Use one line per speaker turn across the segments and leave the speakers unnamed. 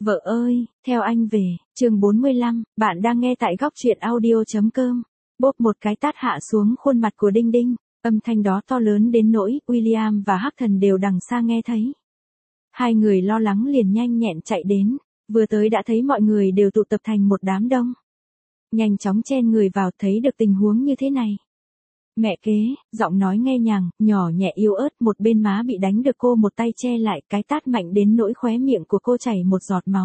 Vợ ơi, theo anh về, chương 45, bạn đang nghe tại góc truyện audio.com. Bốp một cái tát hạ xuống khuôn mặt của Đinh Đinh, âm thanh đó to lớn đến nỗi William và Hắc Thần đều đằng xa nghe thấy. Hai người lo lắng liền nhanh nhẹn chạy đến, vừa tới đã thấy mọi người đều tụ tập thành một đám đông. Nhanh chóng chen người vào thấy được tình huống như thế này. Mẹ kế, giọng nói nghe nhàng, nhỏ nhẹ yếu ớt, một bên má bị đánh được cô một tay che lại, cái tát mạnh đến nỗi khóe miệng của cô chảy một giọt máu.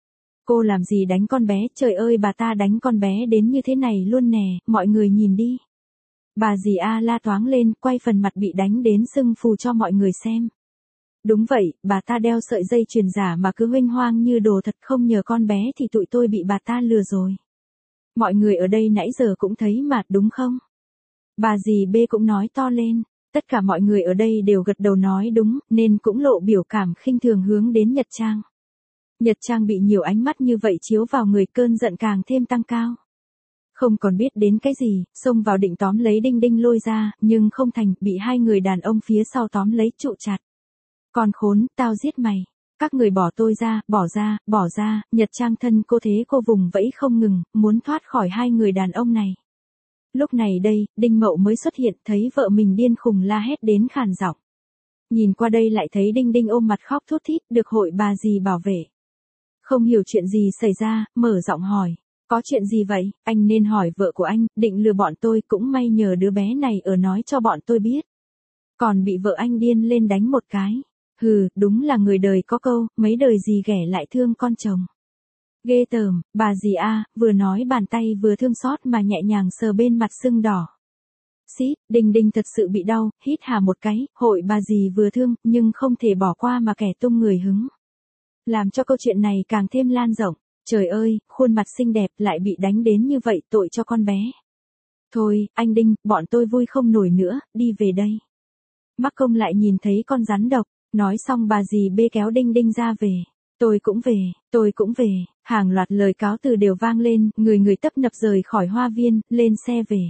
Cô làm gì đánh con bé, trời ơi bà ta đánh con bé đến như thế này luôn nè, mọi người nhìn đi. Bà dì A la toáng lên, quay phần mặt bị đánh đến sưng phù cho mọi người xem. Đúng vậy, bà ta đeo sợi dây chuyền giả mà cứ huênh hoang như đồ thật, không nhờ con bé thì tụi tôi bị bà ta lừa rồi. Mọi người ở đây nãy giờ cũng thấy mà, đúng không? Bà dì B cũng nói to lên, tất cả mọi người ở đây đều gật đầu nói đúng, nên cũng lộ biểu cảm khinh thường hướng đến Nhật Trang. Nhật Trang bị nhiều ánh mắt như vậy chiếu vào người, cơn giận càng thêm tăng cao. Không còn biết đến cái gì, xông vào định tóm lấy Đinh Đinh lôi ra, nhưng không thành, bị hai người đàn ông phía sau tóm lấy trụ chặt. Con khốn, tao giết mày. Các người bỏ tôi ra, bỏ ra, Nhật Trang thân cô thế cô vùng vẫy không ngừng, muốn thoát khỏi hai người đàn ông này. Lúc này đây, Đinh Mậu mới xuất hiện, thấy vợ mình điên khùng la hét đến khàn giọng. Nhìn qua đây lại thấy Đinh Đinh ôm mặt khóc thút thít, được hội bà dì bảo vệ. Không hiểu chuyện gì xảy ra, mở giọng hỏi. Có chuyện gì vậy, anh nên hỏi vợ của anh, định lừa bọn tôi, cũng may nhờ đứa bé này ở nói cho bọn tôi biết. Còn bị vợ anh điên lên đánh một cái. Hừ, đúng là người đời có câu, mấy đời gì ghẻ lại thương con chồng. Ghê tởm, bà dì A, vừa nói bàn tay vừa thương xót mà nhẹ nhàng sờ bên mặt sưng đỏ. Xít, Đinh Đinh thật sự bị đau, hít hà một cái, hội bà dì vừa thương, nhưng không thể bỏ qua mà kẻ tung người hứng. Làm cho câu chuyện này càng thêm lan rộng. Trời ơi, khuôn mặt xinh đẹp lại bị đánh đến như vậy, tội cho con bé. Thôi, anh Đinh, bọn tôi vui không nổi nữa, đi về đây. Mắc công lại nhìn thấy con rắn độc, nói xong bà dì B kéo Đinh Đinh ra về. Tôi cũng về, hàng loạt lời cáo từ đều vang lên, người tấp nập rời khỏi hoa viên, lên xe về.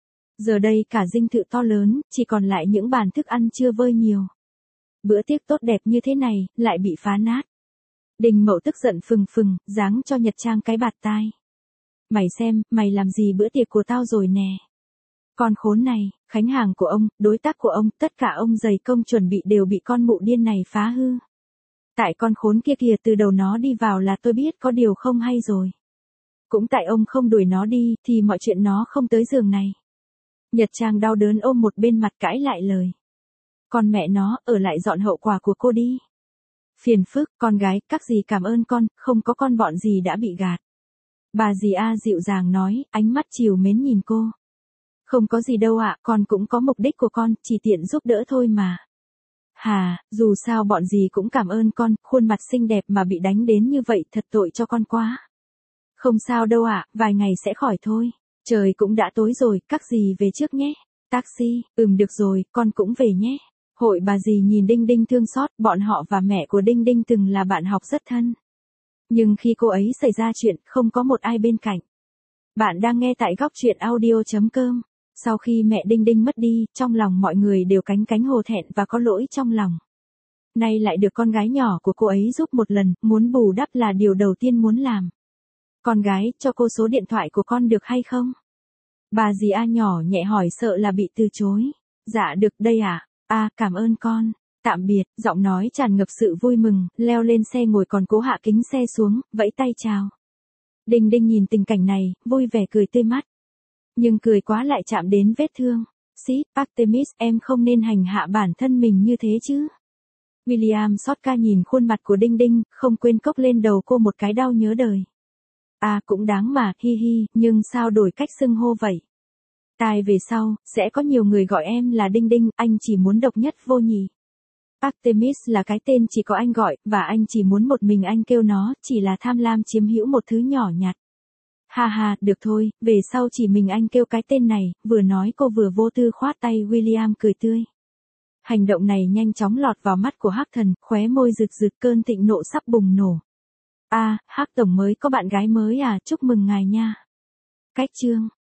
Giờ đây cả dinh thự to lớn, chỉ còn lại những bàn thức ăn chưa vơi nhiều. Bữa tiệc tốt đẹp như thế này, lại bị phá nát. Đinh Mậu tức giận phừng phừng, giáng cho Nhật Trang cái bạt tai. Mày xem, mày làm gì bữa tiệc của tao rồi nè. Con khốn này, khách hàng của ông, đối tác của ông, tất cả ông dày công chuẩn bị đều bị con mụ điên này phá hư. Tại con khốn kia kìa, từ đầu nó đi vào là tôi biết có điều không hay rồi. Cũng tại ông không đuổi nó đi, thì mọi chuyện nó không tới giường này. Nhật Trang đau đớn ôm một bên mặt cãi lại lời. Con mẹ nó, ở lại dọn hậu quả của cô đi. Phiền phức, con gái, các dì cảm ơn con, không có con bọn dì đã bị gạt. Bà dì A dịu dàng nói, ánh mắt trìu mến nhìn cô. Không có gì đâu ạ, con cũng có mục đích của con, chỉ tiện giúp đỡ thôi mà. Hà, dù sao bọn dì cũng cảm ơn con, khuôn mặt xinh đẹp mà bị đánh đến như vậy thật tội cho con quá. Không sao đâu ạ, vài ngày sẽ khỏi thôi. Trời cũng đã tối rồi, các dì về trước nhé. Taxi, được rồi, con cũng về nhé. Hội bà dì nhìn Đinh Đinh thương xót, bọn họ và mẹ của Đinh Đinh từng là bạn học rất thân. Nhưng khi cô ấy xảy ra chuyện, không có một ai bên cạnh. Bạn đang nghe tại góc truyện audio.com. Sau khi mẹ Đinh Đinh mất đi, trong lòng mọi người đều cánh cánh hổ thẹn và có lỗi trong lòng. Nay lại được con gái nhỏ của cô ấy giúp một lần, muốn bù đắp là điều đầu tiên muốn làm. Con gái, cho cô số điện thoại của con được hay không? Bà dì A nhỏ nhẹ hỏi, sợ là bị từ chối. Dạ được, đây ạ. Cảm ơn con. Tạm biệt, giọng nói tràn ngập sự vui mừng, leo lên xe ngồi còn cố hạ kính xe xuống, vẫy tay chào. Đinh Đinh nhìn tình cảnh này, vui vẻ cười tươi mắt. Nhưng cười quá lại chạm đến vết thương. Xít, Artemis, em không nên hành hạ bản thân mình như thế chứ. William Sotka nhìn khuôn mặt của Đinh Đinh, không quên cốc lên đầu cô một cái đau nhớ đời. Cũng đáng mà, hi hi, nhưng sao đổi cách xưng hô vậy? Tai về sau, sẽ có nhiều người gọi em là Đinh Đinh, anh chỉ muốn độc nhất vô nhị. Artemis là cái tên chỉ có anh gọi, và anh chỉ muốn một mình anh kêu nó, chỉ là tham lam chiếm hữu một thứ nhỏ nhặt. Ha ha, được thôi, về sau chỉ mình anh kêu cái tên này, vừa nói cô vừa vô tư khoát tay. William cười tươi. Hành động này nhanh chóng lọt vào mắt của Hắc Thần, khóe môi rực rực, cơn thịnh nộ sắp bùng nổ. Hắc tổng mới có bạn gái mới à, chúc mừng ngài nha. Cách chương